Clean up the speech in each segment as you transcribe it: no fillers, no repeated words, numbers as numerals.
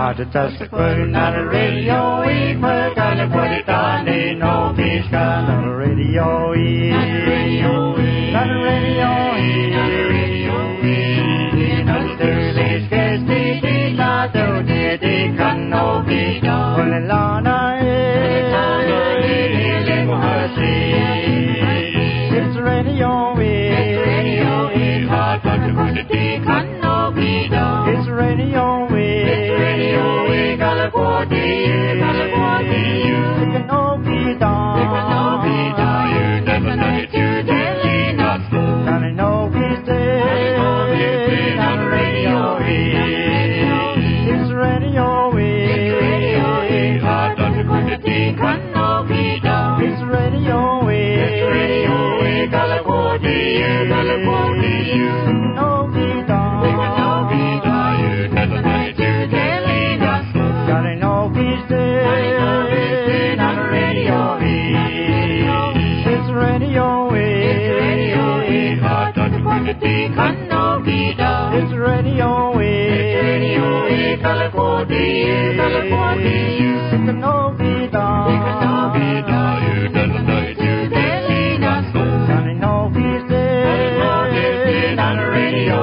to touch the queen on the radio. We're gonna put it on in no peace. On the radio, on the radio, on the radio. You know there's case me not do the can no be done. When the lana it's the radio, hard but the quantity can no be done. It's the radio, California, it can no be done. It can no be done. You never know it, you daily not school. And I know he's dead on the radio. It's the radio, hard but the quantity can no be done. It's the radio, California, it can no be done. It can no be done. You never know it, you daily not school. And I know he's dead on the radio. It's the radio, hard but the quantity can no be done. It's the radio, California, it can no be done. It can no be done. You never know it, you daily not school. And I know he's dead on the radio.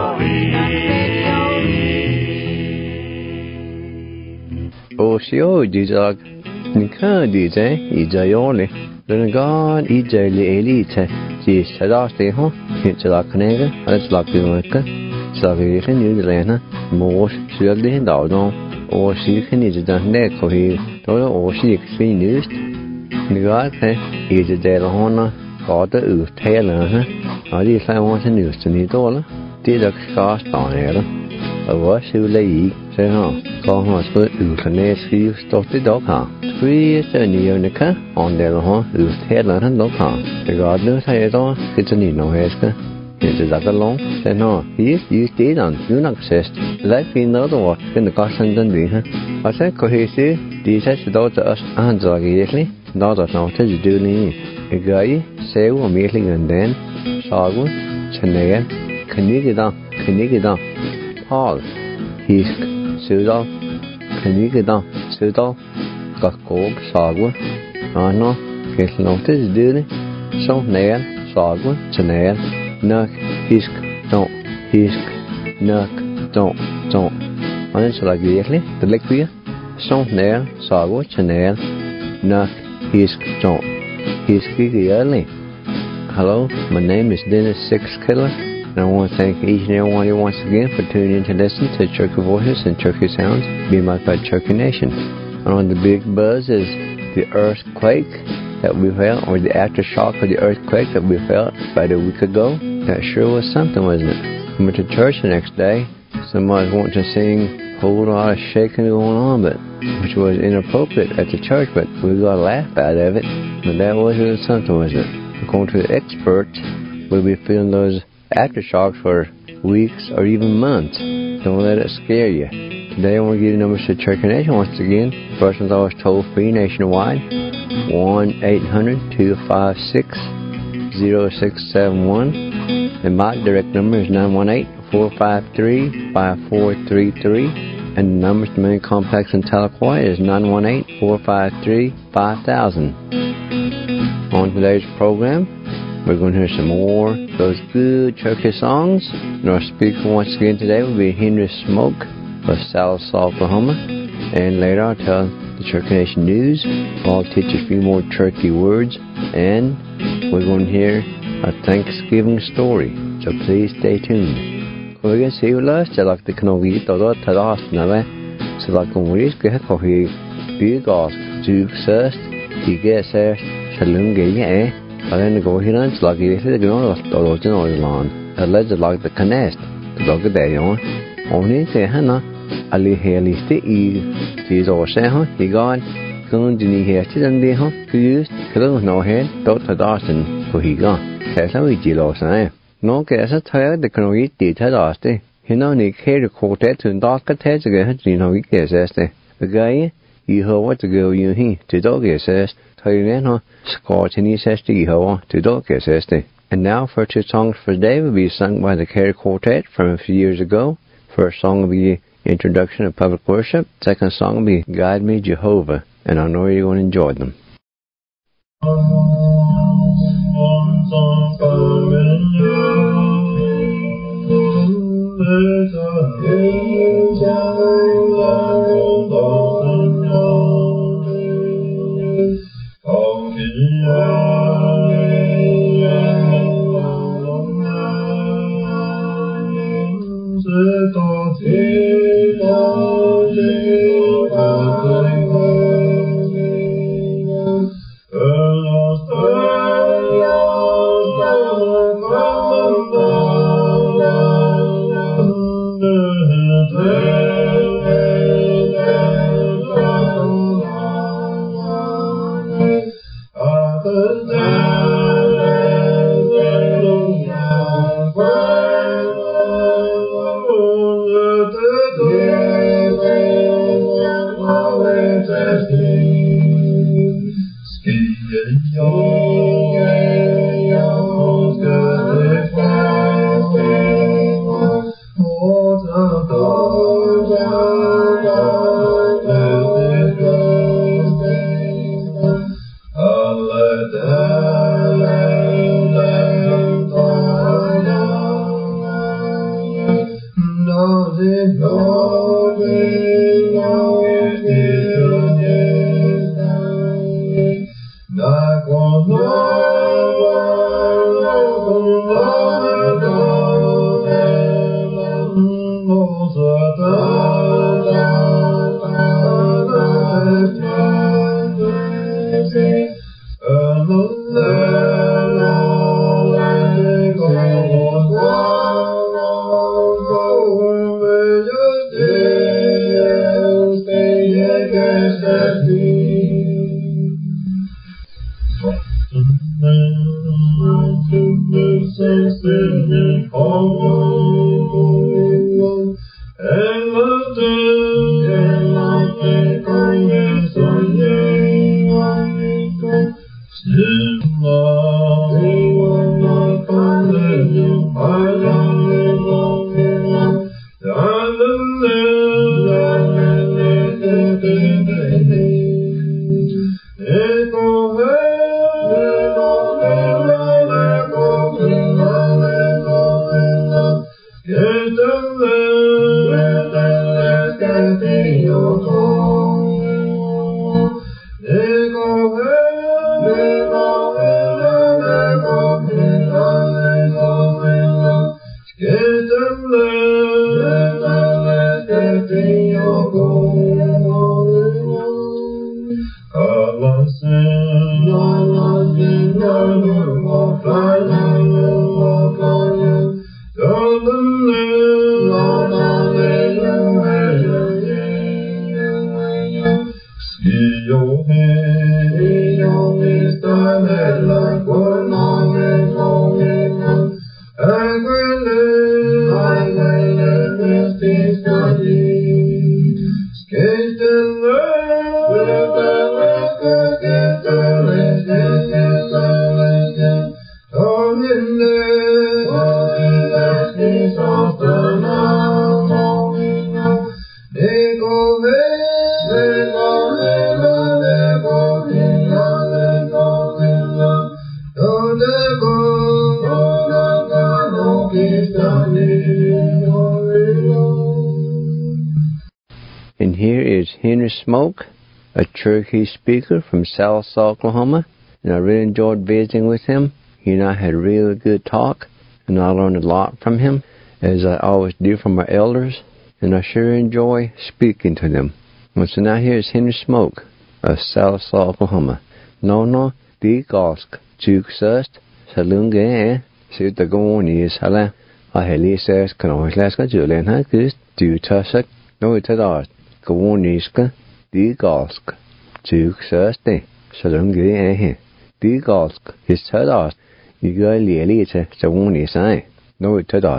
Osio Dizag Nika Dize Ijayoli Lunagon Ijali Elite Ji Sadaste Ho Hitchela Kanega Let's lock the Waka Slavian New Zealand Mosh Shirley Dawdon or she can is done there for he or she experienced Nigate is a Delahona got the Oof Taylor I did I want a news to need dollar did a cast on air I was who lay say no con hoa spurt uthane skrive stort det dog har. Free Nika on the ho Taylor and dog har. The gardener say it all, it's a Nino Heska. It's a that along, say no, he used it on, you not assist. Life in the other watch in the caution than be her. I said, cohesive, these has the daughter us and immediately, not as not as you do me. A guy, say, immediately and then, Sagu, Chanel, can you get on, Paul, he's Sudal, Kanigada, Sudal, Gakog, Sagwa, Anno, get notice, duty, so nail, Sagwa, Chanel, Nuck, Hisk, don't. And it's like the liquid, so nail, Sagwa, Chanel, Nuck, Hisk, don't. Hisk, early. Hello, my name is Dennis Six Killer. And I want to thank each and every one of you once again for tuning in to listen to Cherokee Voices and Cherokee Sounds being made by Cherokee Nation. And on the big buzz is the earthquake that we felt, or the aftershock of the earthquake that we felt about a week ago. That sure was something, wasn't it? We went to church the next day. Somebody wanted to sing a whole lot of shaking going on, which was inappropriate at the church, but we got a laugh out of it. But that was really something, wasn't it? According to the experts, we'll be feeling those aftershocks for weeks or even months. Don't let it scare you. Today I want to give you numbers to Cherokee Nation once again. First one's always toll free nationwide, 1-800-256-0671. And my direct number is 918-453-5433. And the numbers to main complex in Tahlequah is 918-453-5000. On today's program, we're going to hear some more of those good Cherokee songs. And our speaker once again today will be Henry Smoke of South Oklahoma. And later I'll tell the Cherokee Nation news. I'll teach a few more Cherokee words. And we're going to hear a Thanksgiving story. So please stay tuned. We're going to see you last. I like the Kanogi Todo Tadas Nave. So like on Reese get a coffee. Big off. Duke Sust. He gets there. Shalom Gay. And then go here and like if they go on the land. Alleged like the canest. The dog day on. Only say Hannah. Ali Haley stay. She's all say, huh? He got going to need here to be huh? Used. Hello, no head. Dr. Dawson. Who he got. That's how we deal with it. No guess a tired the can eat the Tadasti. He no need care to quartet to dark a test again. You know, he guess the guy. You heard what to go you he to dog assessed. Scott and he says to you to dog assessed. And now for two songs for today will be sung by the Kerry Quartet from a few years ago. First song will be introduction of public worship. Second song will be Guide Me, Jehovah, and I know you're going to enjoy them. And here is Henry Smoke, a Cherokee speaker from South Oklahoma, and I really enjoyed visiting with him. He and I had a really good talk, and I learned a lot from him, as I always do from our elders, and I sure enjoy speaking to them. And so now here is Henry Smoke of South Oklahoma. No, the Gosk, Juk Sust, Salunga, Suit the Goni is Hala. I had Lisa Kanoslaska Julian Hakus, do Tussak, no it at all. Gawoniska, the Gosk, Juk Suste, Salunga, the Gosk, his Tadas, you go Lilita, Sawoni sign, no it at all.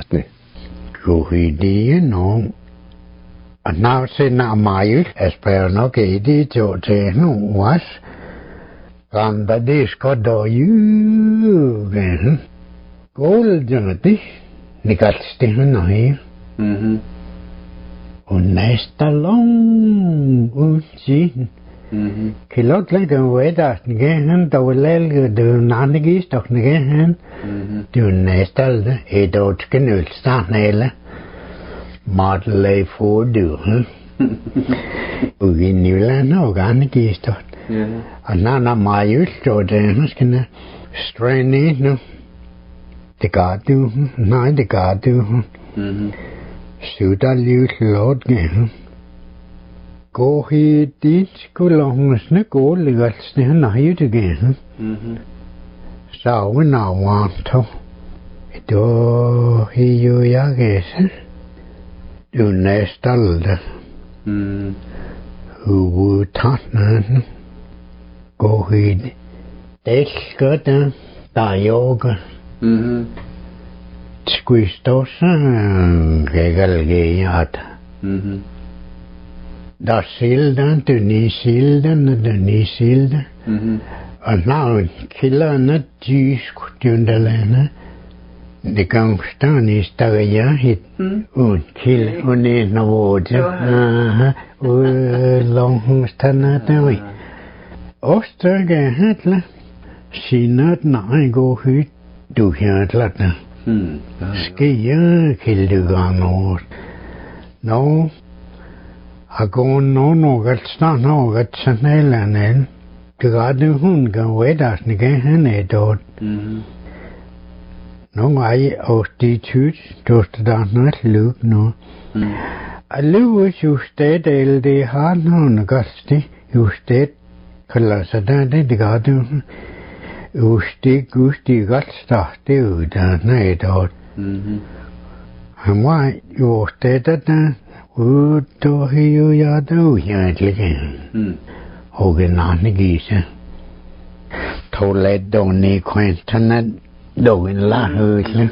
Ruhidi, no. And now say na mai, espero no che di te no was. Ganda disco do you, Gold jonati, Nicatsti no here. Und næsta lang udsiden. Kilot lægger vedas negen dårlig du nanigis doch negen. Du næsta det edot knulstan eller madle for du. Ugi Nyland og ganigis doch. Og nana majus så det måske strænge nu. Det gør du. Nej, det gør du. Så der lige slået igen. Gå i dit skolongensne gå liggelsen han har jo det igen. Så vi navant. Då er jo jeg gæse. Du næste alder. Utanne. Gå i det skøtte der yoga. Skuistosa gegalgeat. Der silden, Denisilden. Og navn kilderne tysk dyndelande. Det kan stående i stager hit. Un kild, un en af våde. Langhungstande der vi. Osterge hætle. Sinat nej gå hyt. Du hætler der. Skier kildeganor. Nå. Agon noget snart noget sanelane. Det gør det hun kan vedas nige han dort. Nå ej og de tyt dost der noget løb nu. Alligevel justet det har nogen gasti justet kalder sig det gør det. Justet gusti godt start det ud der dort. Han var justet der. Då har jag då egentligen. Och en annan gisa. Tolet då ni kventarna då en lahösle.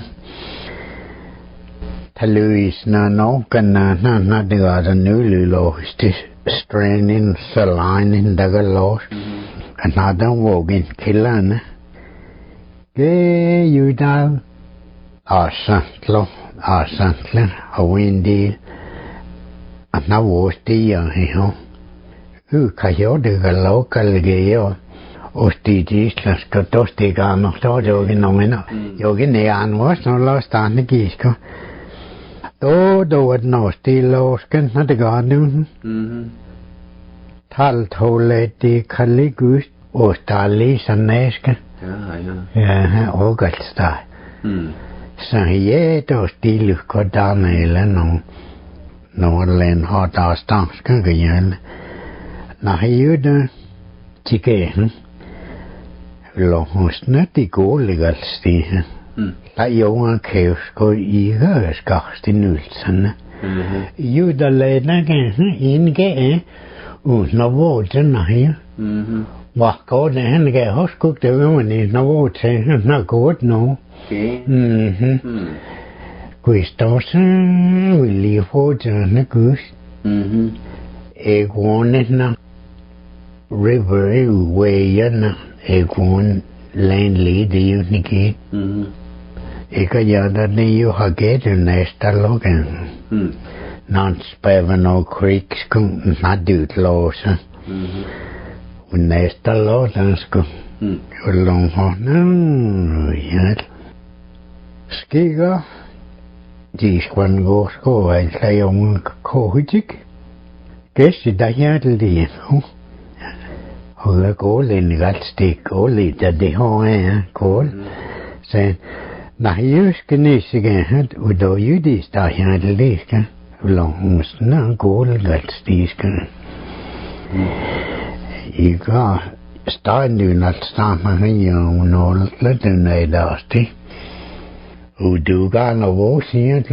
Taluisna någana när det var nu lulåst straining saline dagalås. Another vågen killarna. Det ju där. Asantler och vindil. Att när vår stiger här. Hur kan jag det lokala grejer? Och stigisla ska då stiga något då jag någon. Jag är anvars när låt stanna giska. Då att nå stilosken när det går nu. Taltolet de kalligus och stalisa näska. Ja, och galt så jag då stilu kodana eller någon. Norrland har der stanska gejel. När ju det tiken. Långsnä de gåliga stigen. Der jo kan gå i skast i nulsene. Jo der leder kan indge når vågen nej. Hvad går det han kan også gå det når vågen når godt nu. Questos li fojana gus. Egonena river wayana egon landly de unike. Ekajada de jo har gættet næsta logan. Non-spavano creeks kun nadutlåse. Næsta logan sko. Og longhånden skikker. De skwan går sko en slayon kohitik. Gæst der hjertelige. Og går en ret stik og lidt det har går. Så nej just nisse hat og då judis der hjertelige. Långsna går ret stik. I går steinen at stammer jo noget lidt nedastig. Og du kan og siger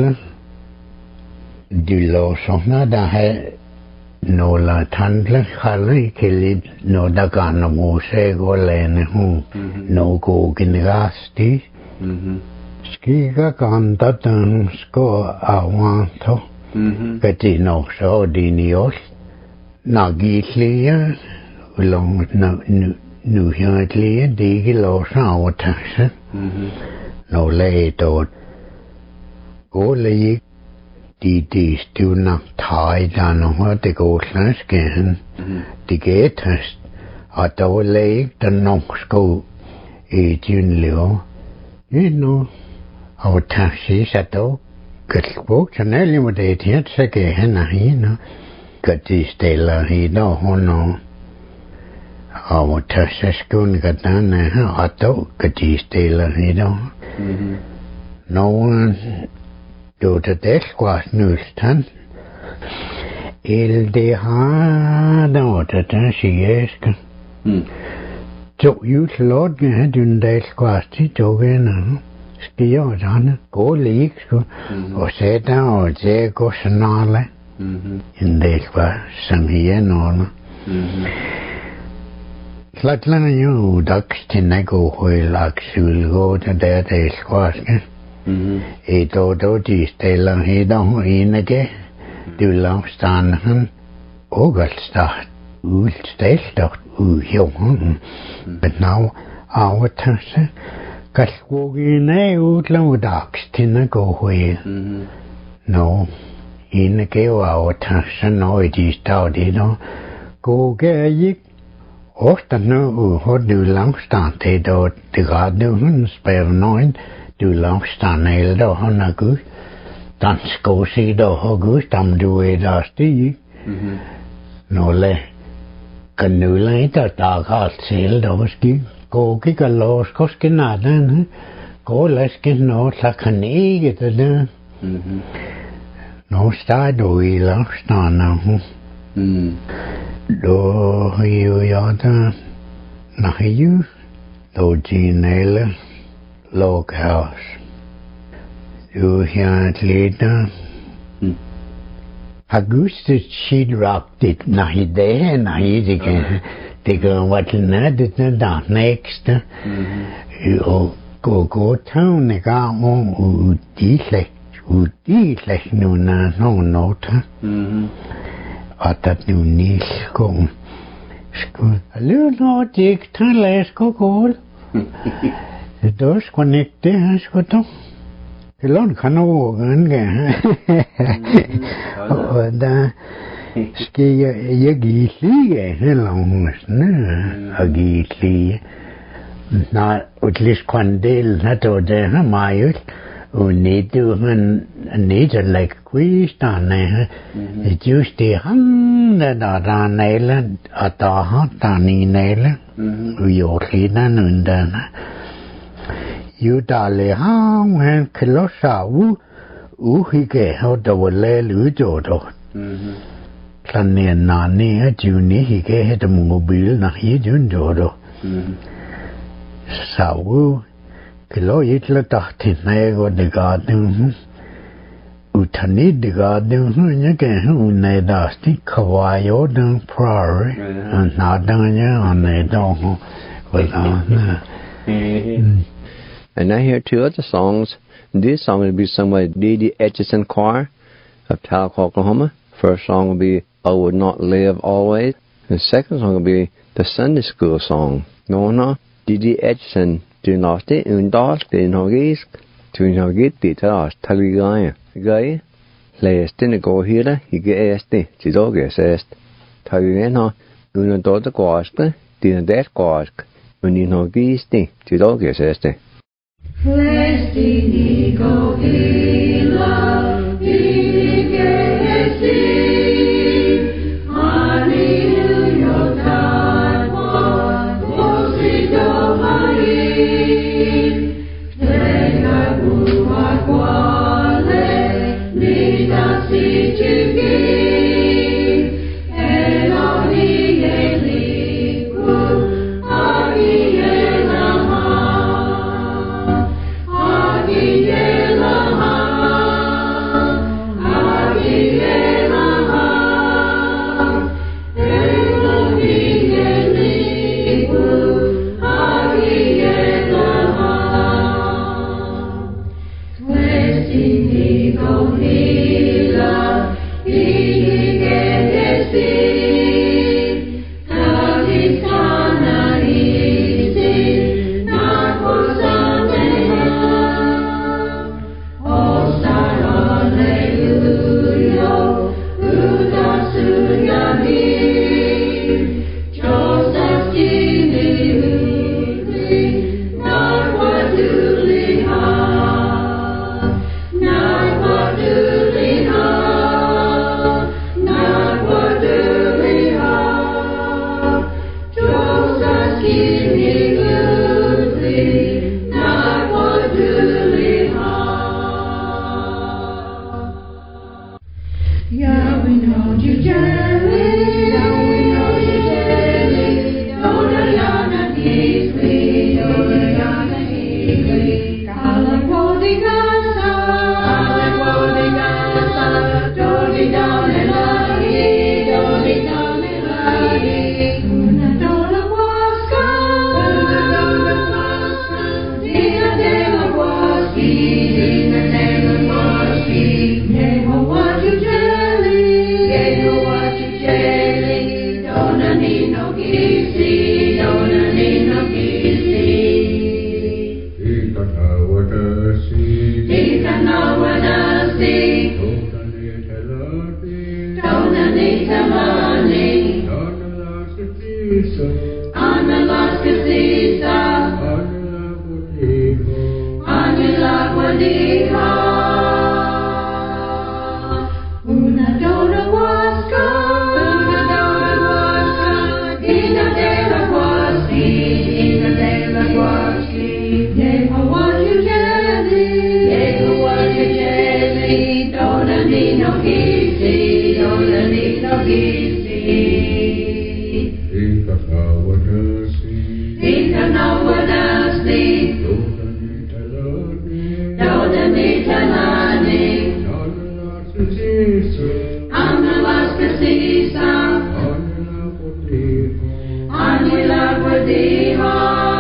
du lå sådan der har nogle tandler kalde kældet når der kan og se gå lande hun når gå generasti skikker kan der den sko avanto det nok så din i os nagitlige langt nu hjertelige det ikke lå så overtaget når læget og gå lige de stuvner tøjdan og det går slanskehen. Det gætast. Og der var ikke den norske i dynlever. Nu og taxi sat dog. Gætbog til nælle med det her, så gav han af hende. Gæt de stiller hende og hun og taxi skåne gætane her, og dog gæt de stiller hende. Nogen då det skvart nulstan. Det har det sigeska. Så jutlådgen har den der skvart til togene. Skier og sådan. Gå lige, sku. Og sætter og det går snarere. En del skvart, som her nogle. Slatland jo dags til nægå højlaks udgå, der skvart. Et år de stiller helt og enige. Det vil afstande han. Og alt start. Udstelt og udhjungen. Men nu aftasse. Kalkvågen er udlådags til at gå høj. Nå. Enige og aftasse når de stadig der. Gå gik. Ofte nu har du langstand til at det gør du hun spørger nøgen. Du langstand ældre han er gud. Dansk og sider og gud, om du er der stig. Nogle kan nu lade der alt selv der ski. Gå gik og lås koske natten. Gå læske nå, så kan ikke det der. Nå stod du i langstand. Då har jo jeg der. Nej jo. Då dine loghouse. Du her lidt Augustus Sheetrock det nej det nej det kan være til natten der næste og gå tårne gang om de slægt nu nogle noter og der nu nilskong skud alligevel når det ikke tager læsk og kål det er sgu ikke det her sgu dog. Det lån kan over gange. Og der skal jeg give lige heller hun og give lige. Når utlis kvandel har du det her meget. Og nedu han nederlæg kvisterne. Just det han der næle og der har der ni næle. Og jo lige den jo der han klodser uhygge og der var læl udgjort. Sådan nær juni hygge havde mobil når i udgjort. Så klod et lidt til mig og det garden. Utanit det garden jeg gav hun der stik kavajo den prairie og nadan og nadan And I hear two other songs. This song will be sung by D.D. Etchison Choir of Talc, Oklahoma. First song will be I Would Not Live Always. The second song will be the Sunday School song. Nå, D.D. Etchison, du næste undals, det er norgisk, du norgisk, det er også taligage. Gøy, læs denne går hele, ikke æste, til dog er sæst. Taligage har, uden dårlig gårdske, det er det gårdske, men i norgisk, til dog er sæst. Flesti go ila, igesi, Hallelujah, God, Vosido Marin, Tega Gua Quale, Nida Sicigi, Elohi Eliku, Agi Yeah, we know you jelly. Yeah, we know you jelly. Dona yana hisli. Dona yana hisli. Kala kodi gasa. Kala kodi gasa. Doni doni lagi. Doni doni lagi. Una dona wasca. Una dona wasca. Dina dela waski. Dina dela waski. Neho what you jelly. Neho what you jelly. Dona nino gisi. Dona nino gisi. Ikanawadasi. Dona nitamani. Analaska sisa. Anilagwadiha. Una dona wasca. Una dona wasca. Dina dela waski. Dina dela waski. Neho what you jelly. Neho what you jelly. Dona nino gisi. Dona nino gisi. Ikanawadasi. Dona nitalani. Analaska sisa. Anilagwadiha.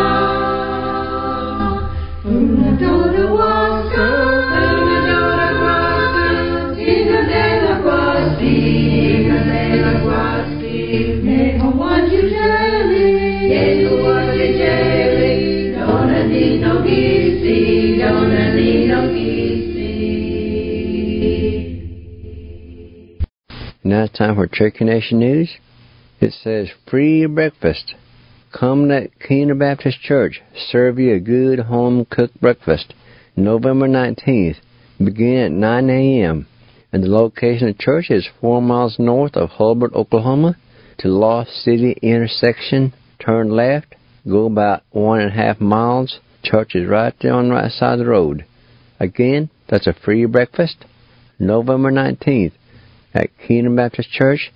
Una dona wasca. Una dona wasca. Dina dela waski. Dina dela waski. Neho what you jelly. Neho what you jelly. Dona nino gisi. Dona nino gisi. Now it's time for Cherokee Nation News. It says, free breakfast. Come to Keener Baptist Church. Serve you a good home-cooked breakfast. November 19th. Begin at 9 a.m. And the location of the church is 4 miles north of Hulbert, Oklahoma. To Lost City intersection, turn left. Go about 1.5 miles. Church is right there on the right side of the road. Again, that's a free breakfast. November 19th. At Keener Baptist Church,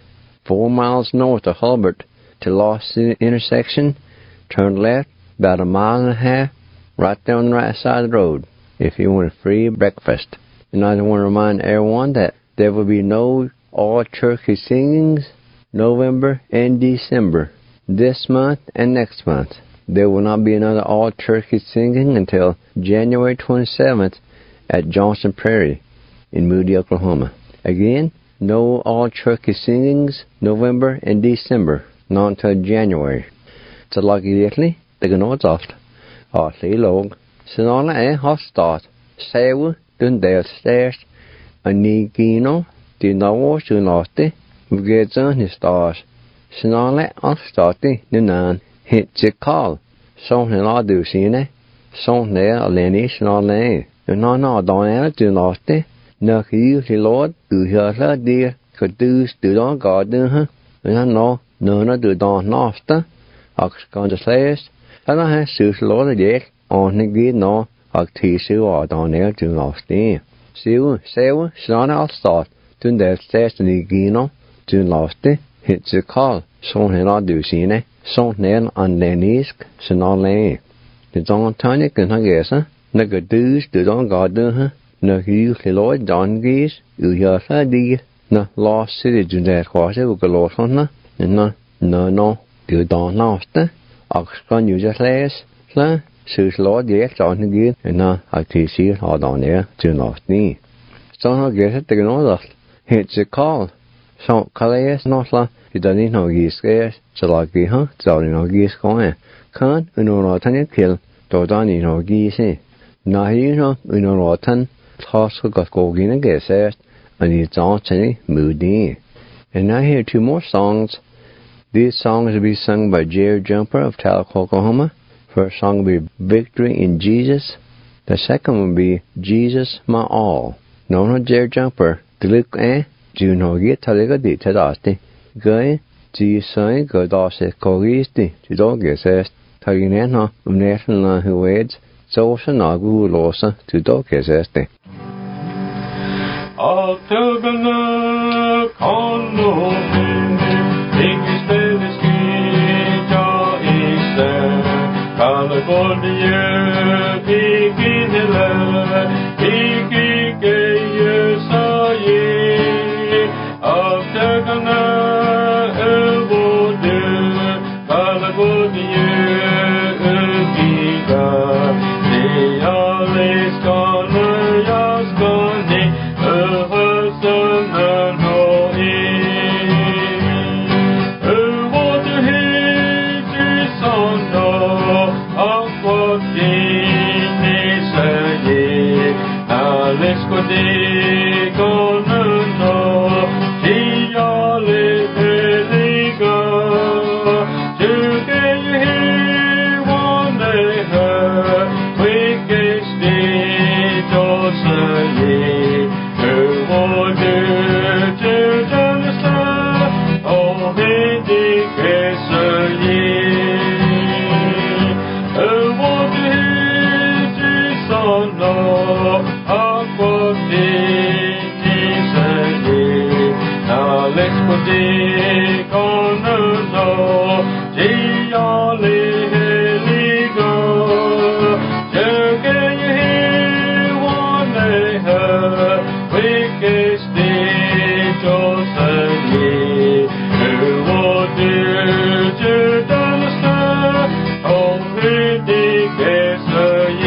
4 miles north of Hulbert, to Lost City intersection, turn left about 1.5 miles, right there on the right side of the road, if you want a free breakfast. And I want to remind everyone that there will be no all-Cherokee singings November and December, this month and next month. There will not be another all-Cherokee singing until January 27th at Johnson Prairie in Moody, Oklahoma. Again, no all-Cherokee singings November and December, not until January. Så lag virkelig, det kan nås alt. Artlig låg. Sinala hostat. Sewe, dun delstairs. Anigino, di nawo sunate. Vgedzan histas. Sinala anstati nunan. Hit sikal. Son hela du sine. Son ne aleni sinale. Nana donel dunate. Nak you Lord, du hörla dir. Kadus du don garden. No, no, du don nasta. Akskan slayers. And I have sus Lord yet. On the gate no. Aktisu or don air to lost in. Sew, son I'll start. Dun der stairs to the gino. Dun lost it. Hits a call. Son hela du sine. Son nail on lenisk. Son all lay. The don tonic and hagesa. Nagadus du don garden. No you Lord don geese. You hörla dir. No Lost City dun der quasi will go lost on her. No. Du don nasta. Akskan you just layers. Sla. Sus Lord yet on the gate. And no actisi or down there to lost knee. Son I'll get it to know that. Hits a call. So Calais Nosla. You don't need no geese scares. So like be huh. So no geese going. Can't no rotten kill. Do don't need no geese. Now you know rotten. Toss got going and guess it. And it's all Chinny moody. And now here 2 more songs. These songs will be sung by Jerry Jumper of Talcott, Oklahoma. First song will be Victory in Jesus. The second will be Jesus My All. No Jerry Jumper. The look June Hogi Taliga di Tadasti. Guy, G. Sign, Godase, Kogisti, to dog assessed. Taginena, National who aids. So Nagu Losa to dog assessed. Avtøgene kan nå finne, ikke stedet skryta i sted. Kalle går det gjør, ikke nille, ikke gjøsa gi. Avtøgene over død, kalle går det gjør, ikke det alle skal jeg skal ni, høstenen og hvor du helt i sand og akkurat din i seg alle skal deg og nød og til alle hellige tykker jeg hevande her ikke sted og seg hvor du til denne sted og vet ikke seg hvor du helt i sand og akkurat din i seg alle skal deg og nød og til alle hellige tykker jeg hevande her ikke sted og seg hvor du til denne sted og vet ikke seg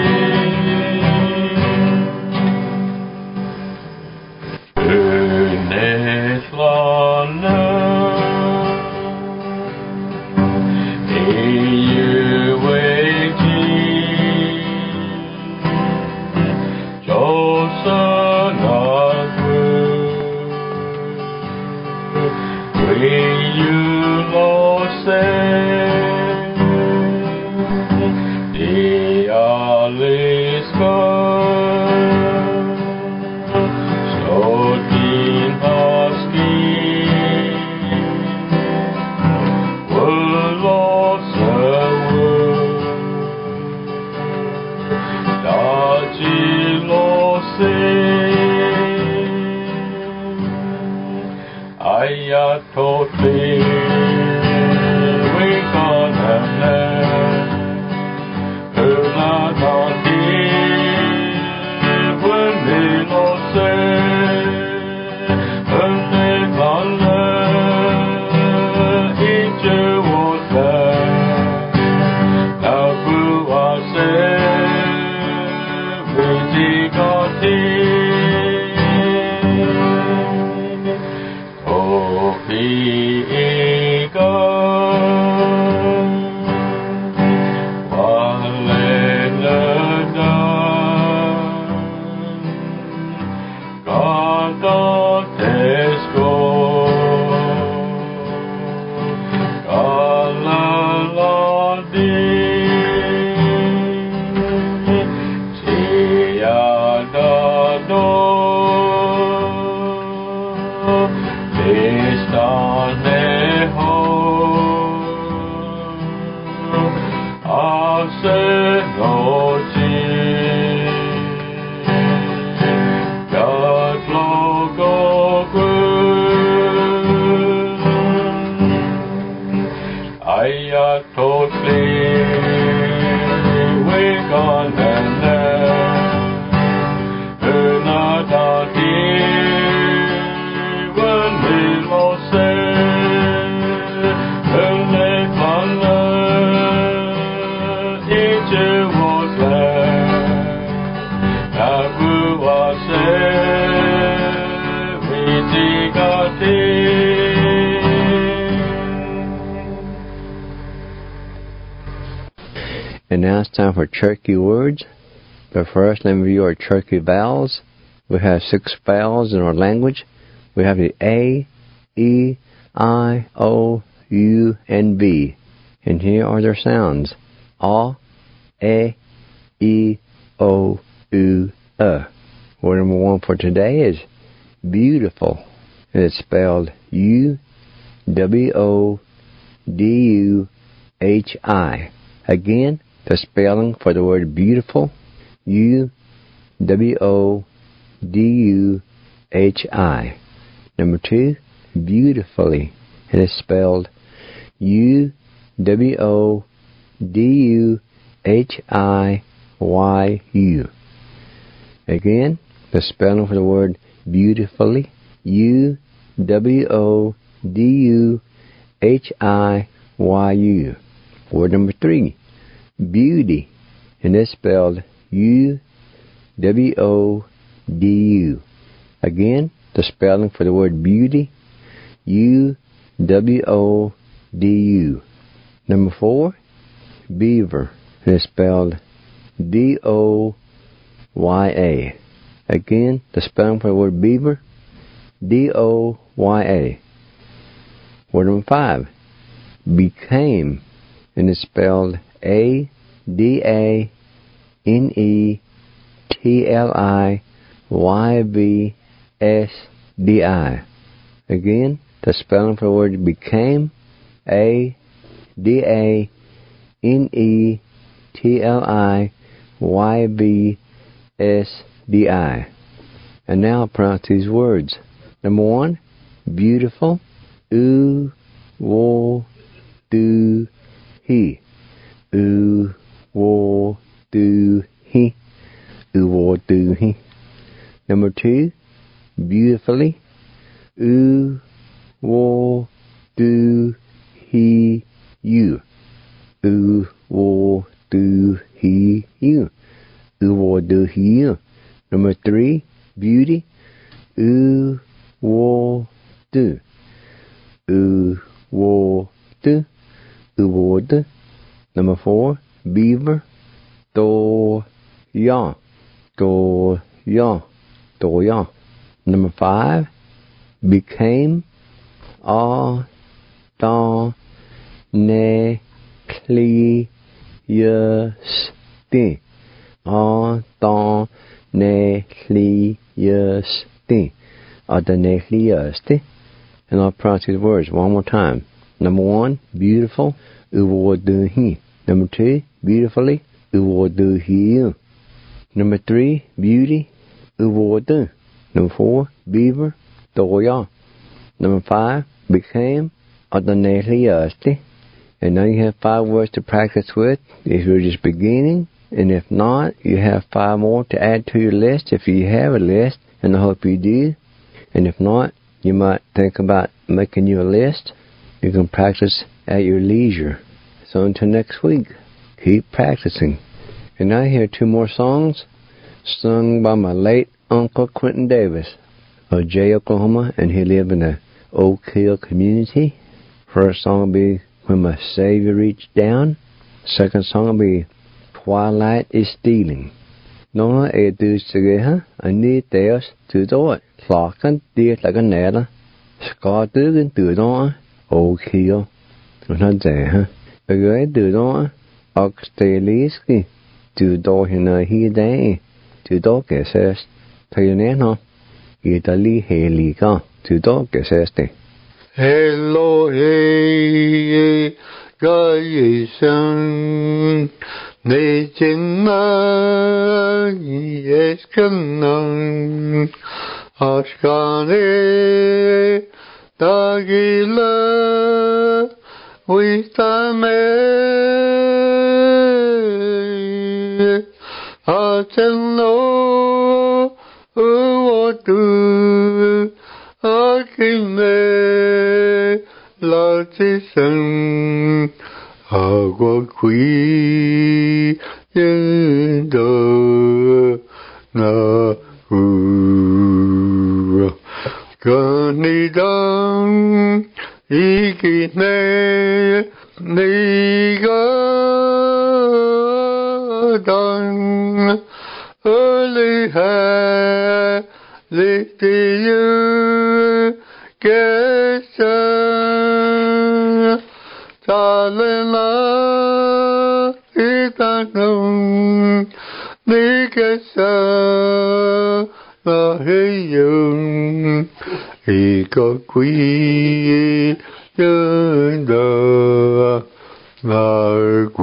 And now it's time for Cherokee words. But first, let me review our Cherokee vowels. We have 6 vowels in our language. We have the A, E, I, O, U, and B. And here are their sounds. A, E, O, U, Word number 1 for today is beautiful. And it's spelled U-W-O-D-U-H-I. Again, the spelling for the word beautiful, U-W-O-D-U-H-I. Number 2, beautifully. And it's spelled UWODUHIYU. Again, the spelling for the word beautifully, UWODUHIYU. Word number 3, beauty. And it's spelled UWODU. Again, the spelling for the word beauty, UWODU. Number 4, beaver. And it's spelled DOYA. Again, the spelling for the word beaver, DOYA. Word number 5, became. And it's spelled ADANETLIYVSDI. Again, the spelling for the word became, ADANETLIYVSDI. And now I'll pronounce these words. Number 1, beautiful, U-wo-du-hi. U-wo-du-hi. U-wo-du-hi. Number 2, beautifully, U-wo-du-hi-you. U-wo-du-hi-you. U-wo-du-hi-you. Number 3, beauty, U-wo-du. U-wo-du. U-wo-du. Number 4, beaver, Do-ya. Do-ya. Do-ya. Number 5, became, A-da-ne-cli-yus-ti. A-da-ne-cli-yus-ti. A-da-ne-cli-yus-ti. And I'll pronounce these words one more time. Number 1, beautiful, U-wo-du-hi. Number 2, beautifully, U-wo-du-hi-you. Number 3, beauty, U-wo-du. Number 4, beaver, Do-ya. Number 5, became, A-da-ne-cli-yus-ti. And now you have 5 words to practice with if you're just beginning. And if not, you have 5 more to add to your list if you have a list, and I hope you do. And if not, you might think about making you a list. You can practice at your leisure. So until next week, keep practicing. And now here are 2 more songs sung by my late Uncle Quentin Davis of Jay, Oklahoma, and he lived in the Oak Hill community. First song will be When My Savior Reached Down. Second song will be Twilight is Stealing. Nó từ sự ha, anh đi theo từ đó, lọ căn đi là cái nè đó, có từ cái từ đó, Oak Hill, nó dễ ha. Rồi từ đó, Australia cái từ đó hiện nay hiện đại, từ đó cái sẽ thấy nè nó, Italy hệ lì cả, từ đó cái sẽ thế. Hello, hey, cái sang, 내 젠나 예스칸난 아시간에 다길라 위스타메 아첼로 우워두 아키메 라치생 하고 귀 인도 나우 그니당 이기네 네가 당 얼리해 리티유 계셔 잘래나 이따금 네게서 나해요 이거 귀인다 날구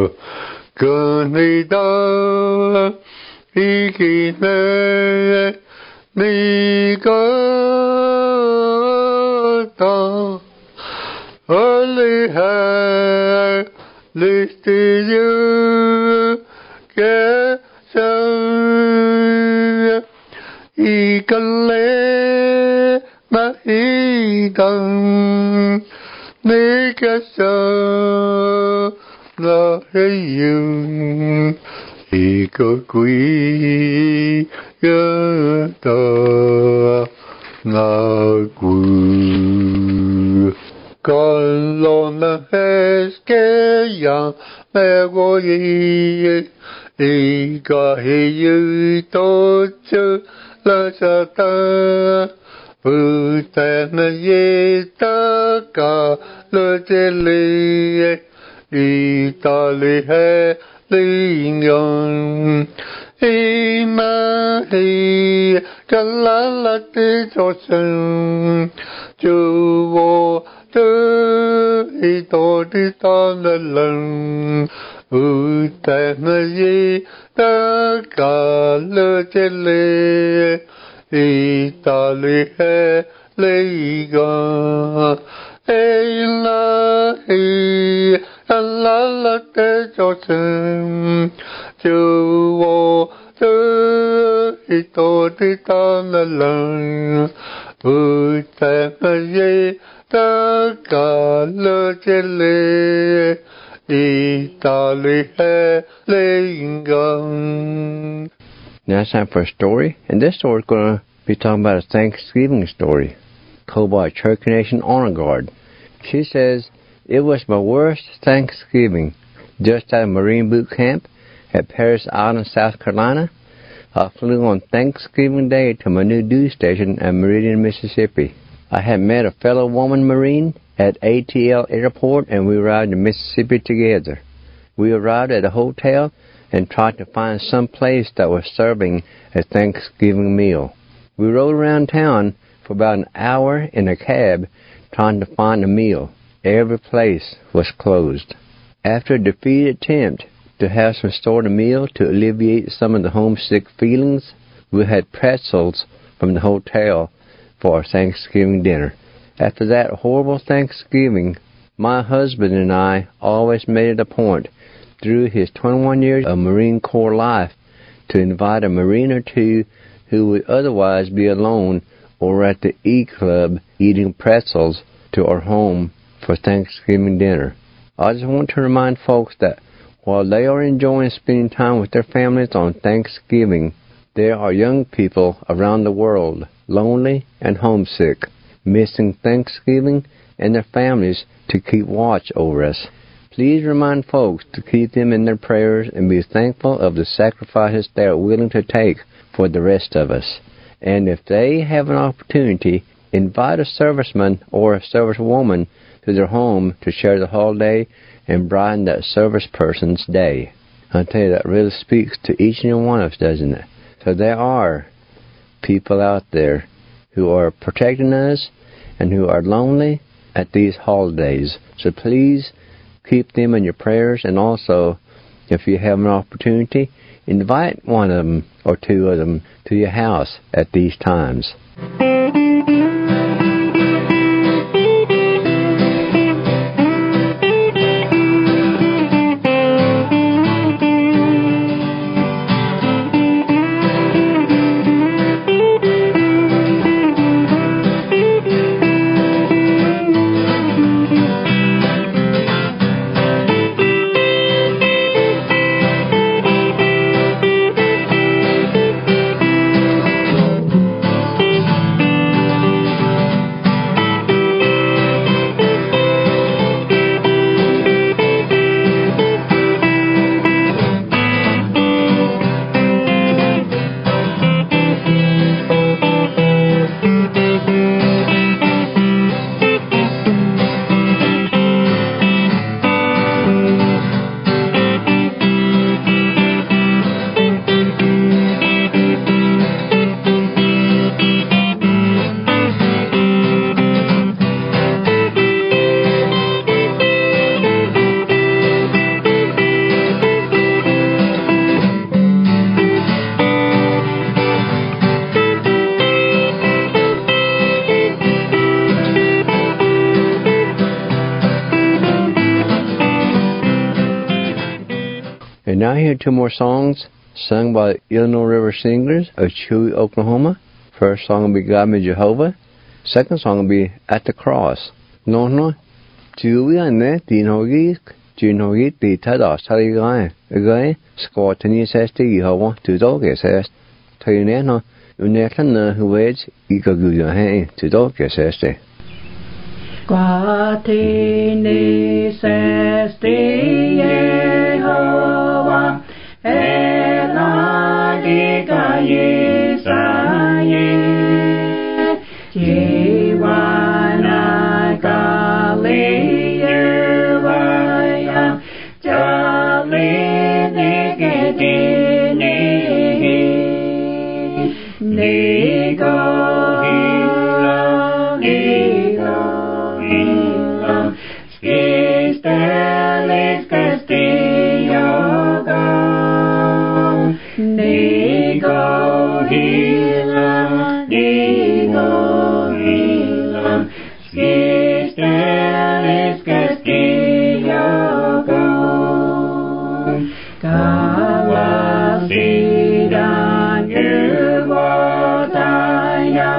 그니다 이기네 Nico only have listed you get some Ikale Mahidan Nikasa La Hayun Iko Kui Yata Na Gu Con lona heske ya me voy Ika hiyu tochu la sata Utana yeta ka le jeli Itali he lingon Ima hi kalala te chosen Juwo te ito di tanalan Utana yeta ka le jeli Itali he lingon Ilahi alala te chosen Juwo te ito di tanalan Utana yeta ka le jeli Itali he lingon. Now it's time for a story, and this story is going to be talking about a Thanksgiving story told by Cherokee Nation Honor Guard. She says, it was my worst Thanksgiving. Just out of Marine Boot Camp at Parris Island, South Carolina, I flew on Thanksgiving Day to my new duty station at Meridian, Mississippi. I had met a fellow woman Marine at ATL Airport, and we arrived in Mississippi together. We arrived at a hotel and tried to find some place that was serving a Thanksgiving meal. We rode around town for about an hour in a cab trying to find a meal. Every place was closed. After a defeated attempt to have some stored meal to alleviate some of the homesick feelings, we had pretzels from the hotel for our Thanksgiving dinner. After that horrible Thanksgiving, my husband and I always made it a point through his 21 years of Marine Corps life to invite a Marine or two who would otherwise be alone or at the E-Club eating pretzels to our home for Thanksgiving dinner. I just want to remind folks that while they are enjoying spending time with their families on Thanksgiving, there are young people around the world, lonely and homesick, missing Thanksgiving and their families to keep watch over us. Please remind folks to keep them in their prayers and be thankful of the sacrifices they are willing to take for the rest of us. And if they have an opportunity, invite a serviceman or a servicewoman to their home to share the holiday and brighten that service person's day. I tell you, that really speaks to each and every one of us, doesn't it? So there are people out there who are protecting us and who are lonely at these holidays. So please keep them in your prayers, and also, if you have an opportunity, invite one of them or two of them to your house at these times. now hear two more songs sung by Illinois River Singers of Chewy, Oklahoma. First song will be God Me Jehovah. Second song will be At the Cross. No. Chewy and Dinogi, the Tadas, Taligai, Squatany says to Yehovah, to dog says, Taynano, Unetlan, who waits, Ikagu, to dog says to. Squatany says to Yehovah, Eladiga Yisaye, Jiwana Galiyavaya, Jaliniketini, Nigo Hila, Skistelis Castillo, Nigo Hila, Skistelis Castillo, Kawasidan Yuvataya,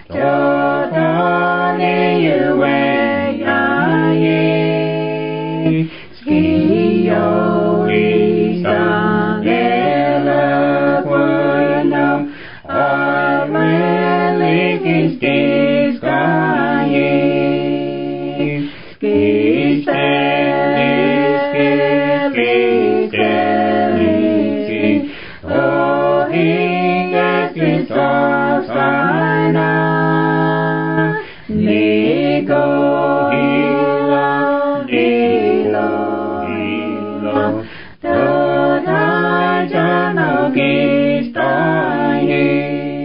Jodani Yueyaye, Skiyo Isang Elaguano, Armelikis Kiskaye, Skistelis, oh, Hingas Kisosana, Nigo Hila, Todai Jano Kistaye.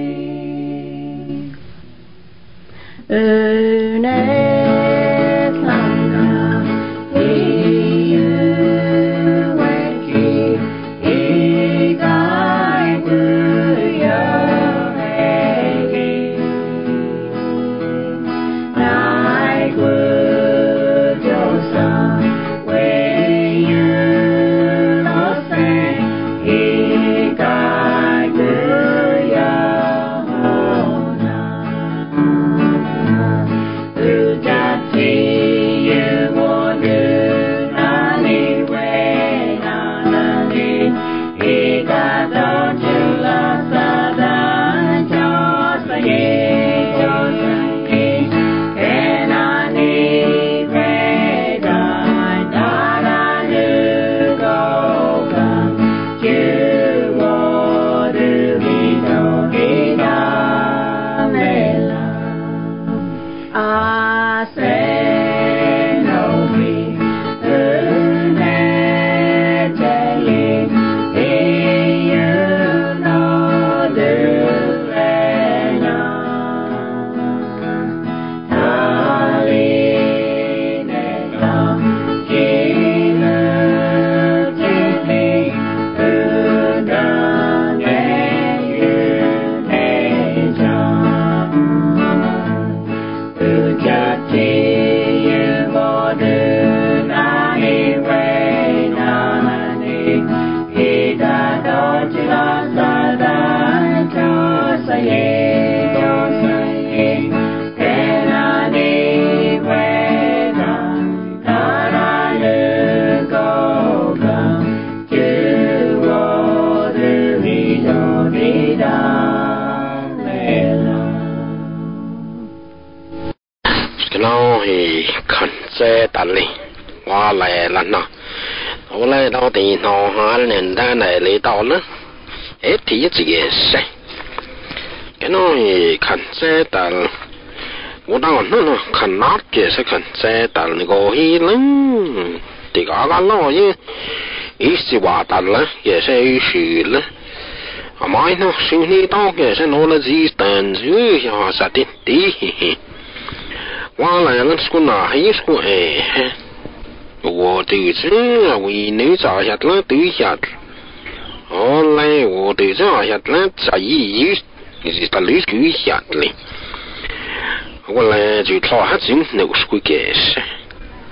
Unetlanda, Iueki, Igai Guyavegi, Nai Gujosa, Weyu Lose, Igai Guyavona. Ujati yuwonu nani we nanani, Igado chula sadan josaye, Kenani vedai daranu goga, Juwodu hito hidamela. Asenobi, Uneteli, Iunodulena, Talineka, Kilutili, Udane Yuneja. Ujati yuvodu nani we nanani, Igado chila sadan josaye, Kenani we daranu goga, Juwodu hito hidamela. Nó thì khẩn xe tận đi qua lại là nó ở lại đâu thì nó hóa nên ta này lấy tao nữa hết thì chỉ cái xe cái nó thì khẩn xe tận của tao nó khẩn nát kia sẽ khẩn xe tận có hi lắm thì có cái lo chứ ít gì quá tận là kia sẽ xử là à mai nó suy nghĩ tao kia sẽ nó là gì tận chứ họ sẽ tin tí qua lại nó cũng là hay số hè, tôi từ trước vì nếu giả hạt là từ hạt, ở lại tôi từ giả hạt là trái gì, thì ta lấy cái hạt này, qua lại就炒hạt giống nấu suối cái,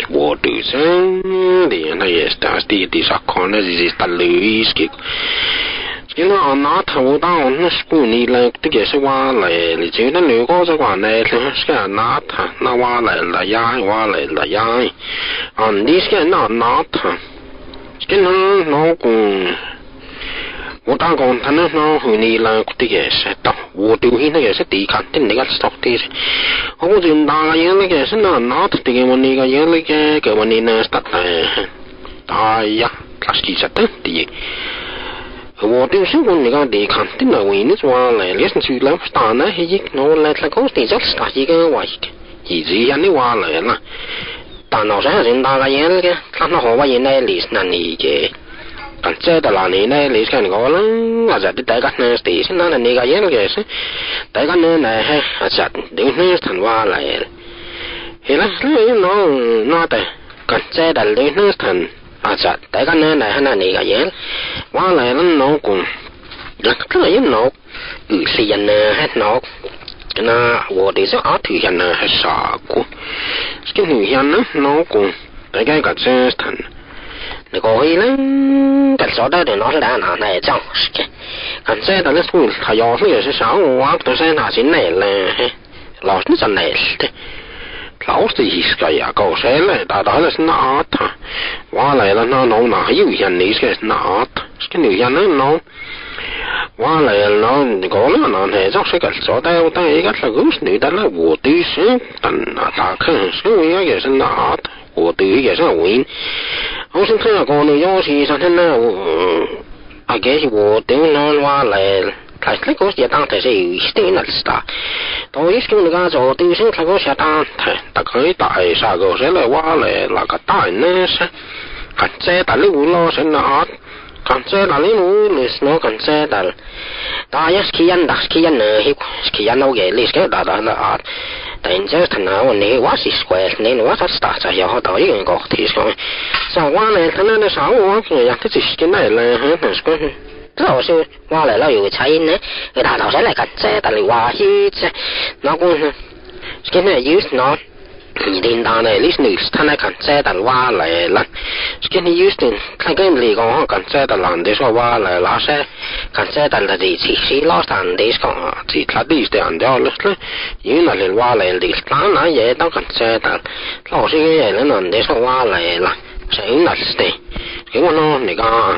我对生的那也是当时的啥看的是打雷是个。因为那他我当那是不你来这个是话来，你觉得如果这话来，是个那他那话来呀，话来呀，你是个那他，这个那个，我当讲他那和你来这个是的，我对那个是抵抗的那个是的，我觉得那个那个是那他这个问题个那个问题呢是的，哎呀，他是其实的的。我对生活那个抵抗的那为那说来，连去来打那些一弄来他讲的就是打一个话一个，以前人的话来了，但老山人大个人个，他那好话人来历史那里个，但这的那里呢历史那个了，啊这的大家呢是是那那个人个是，大家呢呢嘿啊这的呢谈话来了，嘿啦，那的，跟这的呢谈。啊，这大家呢来那那个人，我来了老公，那这个人老，有些人呢还老，那我的这阿腿人呢还傻过，这个女人呢老公，大家个真谈，那个会呢，跟说到的老是来拿来讲是的，跟这的那说他要是也是啥我都是拿进来了，老是真来是的。老是意思个呀，搞谁来？大那是哪他？我来了那老哪有人你是哪他？是个女人那老，我来了你搞了那那就是个说的，我当一个是个女的了，我对是但那大看是我也是哪他？我对也是为，我是看个女有些上天那我，啊，这是我对那我来。他那个是当他是有些那是的，到一些那个做对生他个是当他，他可以打啥个是来我来那个打呢是，看这打里无老是那，看这打里无你是那看这打，打也是去人打是去人呢，去人那个历史个打那啊，但这他那我你我是怪你我他是打这要到一个提说，啥我呢他那啥我这样他就是跟来了，那是个。这我是我来了有差异呢，给他到时来看这，但是我去这，那个呢，现在有那你领导呢，你是女士，他来看这，但我来了，现在有的他跟你讲看这的人的说我来了噻，看这但是其实老三的讲啊，其他的这样的了，因为那里我来的，当然也当看这的，老是也人人的说我来了，谁那是的，给我呢那个。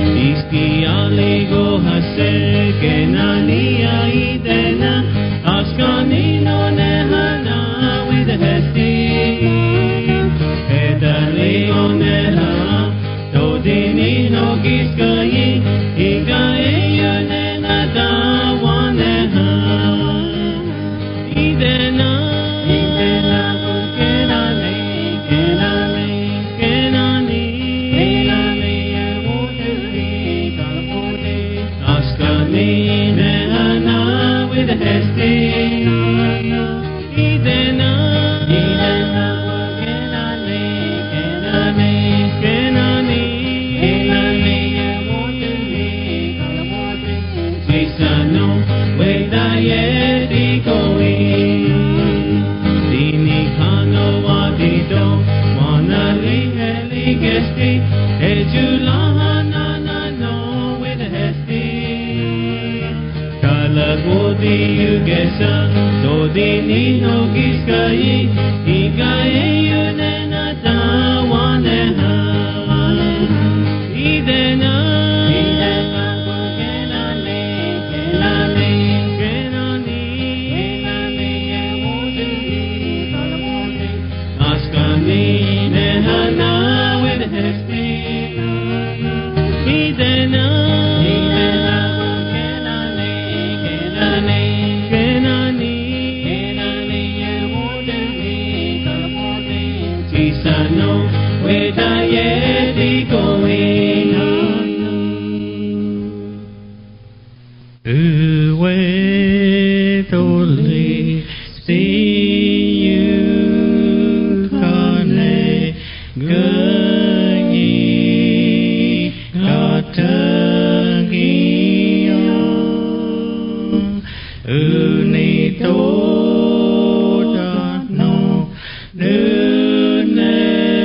Iski alego hase kenania idena askanino nehana with hesti edaleonela dodinino giskai igaeyonena dawaneha idena Unito no,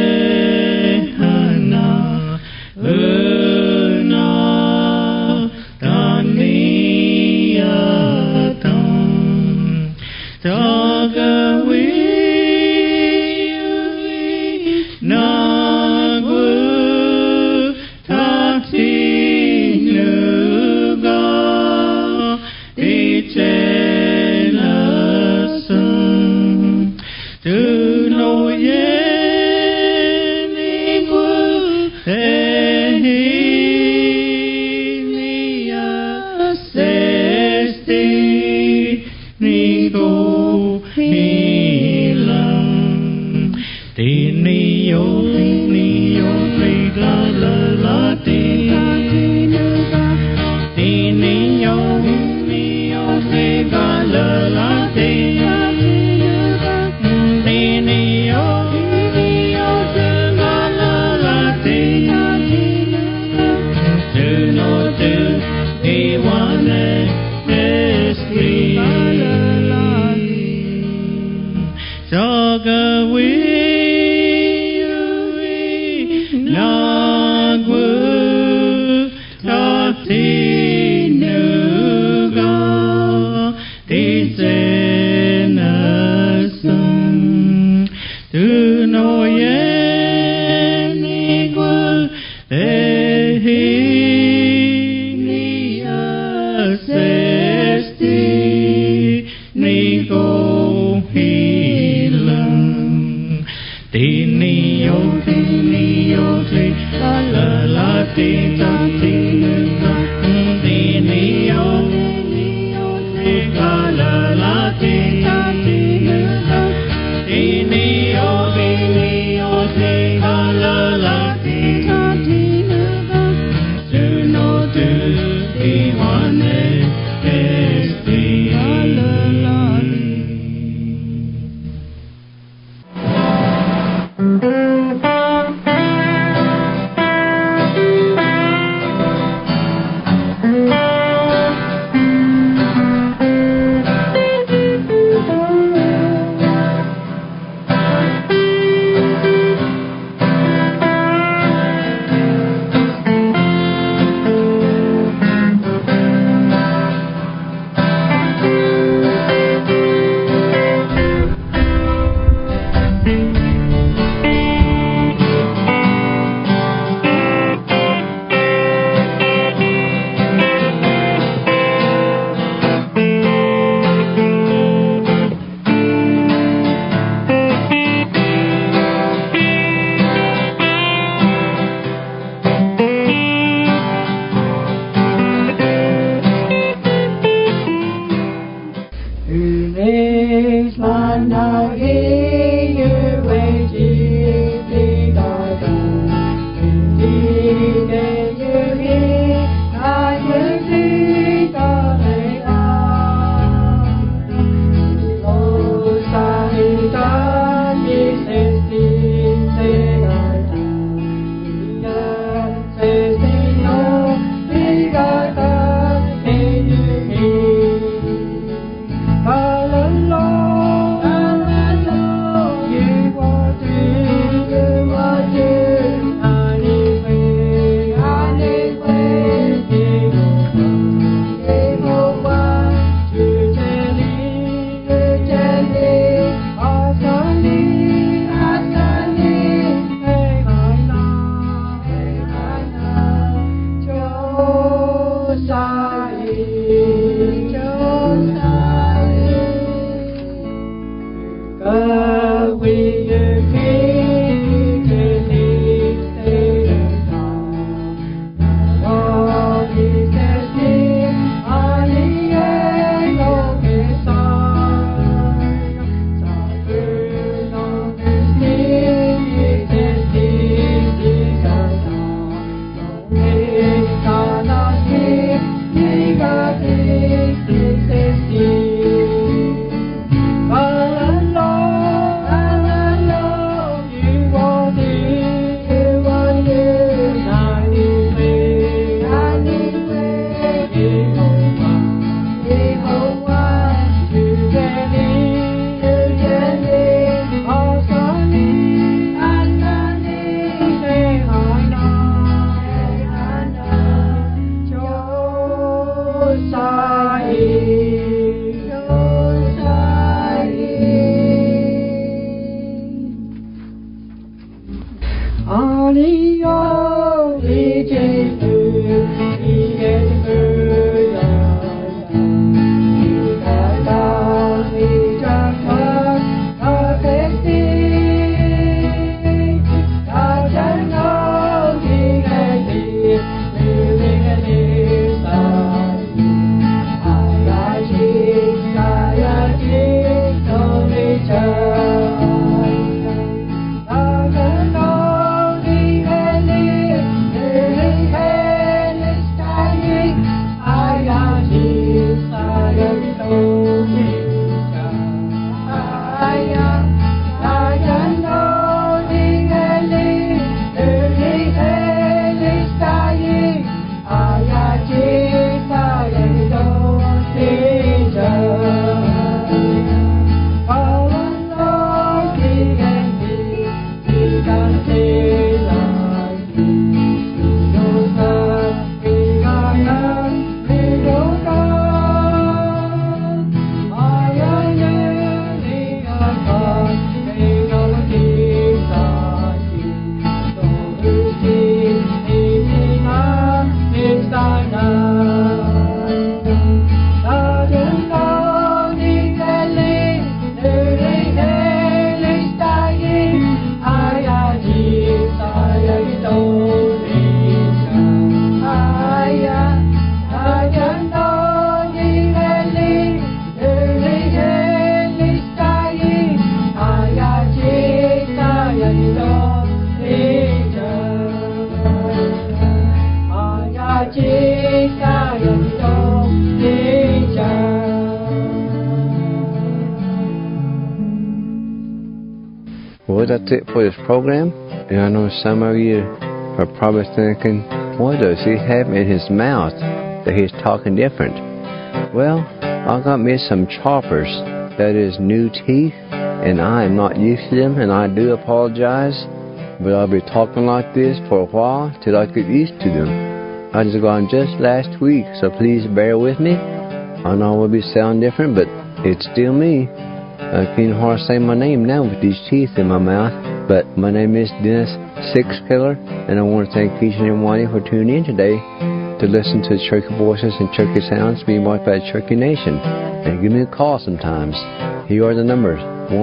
Well, that's it for this program. And I know some of you are probably thinking, what does he have in his mouth that he's talking different? Well, I got me some choppers, that is new teeth, and I am not used to them, and I do apologize, but I'll be talking like this for a while till I get used to them. I just got them just last week, so please bear with me. I know I will be sounding different, but it's still me. I can't hardly say my name now with these teeth in my mouth, but my name is Dennis Sixkiller, and I want to thank each and every one of you for tuning in today to listen to Cherokee Voices and Cherokee Sounds being watched by Cherokee Nation. And give me a call sometimes. Here are the numbers.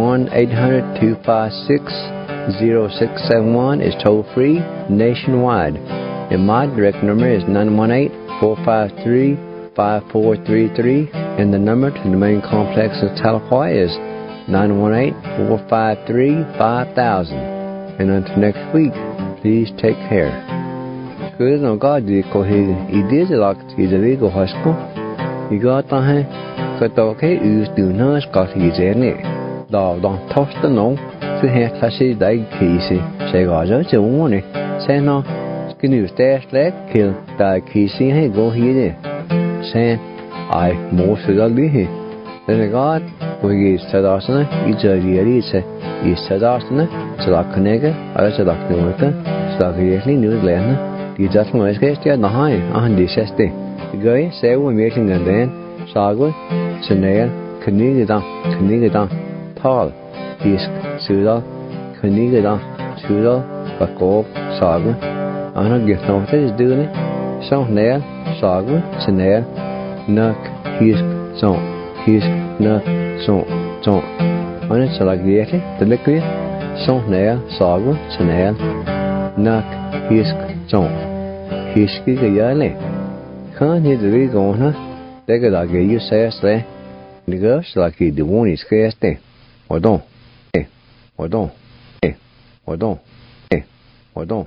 1-800-256-0671 is toll-free nationwide. And my direct number is 918-453-5433. And the number to the main complex in Tahlequah is 918-453-5000. And until next week, please take care. Good no God di ko he did like he's a legal hospital. You got the hand, got the okay, is do nurse got his in it. Dog don't toss the no, to have classy day casey, say got just a warning. Say no, can you stay slack, kill die casey, hey, go here. Say, I most of the leahy. Then God, we get Sadasana, each of the Elisa, is Sadasana, Salakanaga, or Salakanaga, Salakirley, New Zealand. Die dat van is ja nog hij aan die zesde. Gij zei we meeting en dan zagen ze neer kniegen taal is zuidal kniegen zuidal bakop zagen aan het gift nog het is doen zo neer zagen ze neer nak is zo nak zo aan het zal ik eerlijk de lekker zo neer zagen ze neer nak is zo hiski cái giá này khá như tụi con ha để cái là cái uses đấy nữa là cái the one is cái đấy hoạt động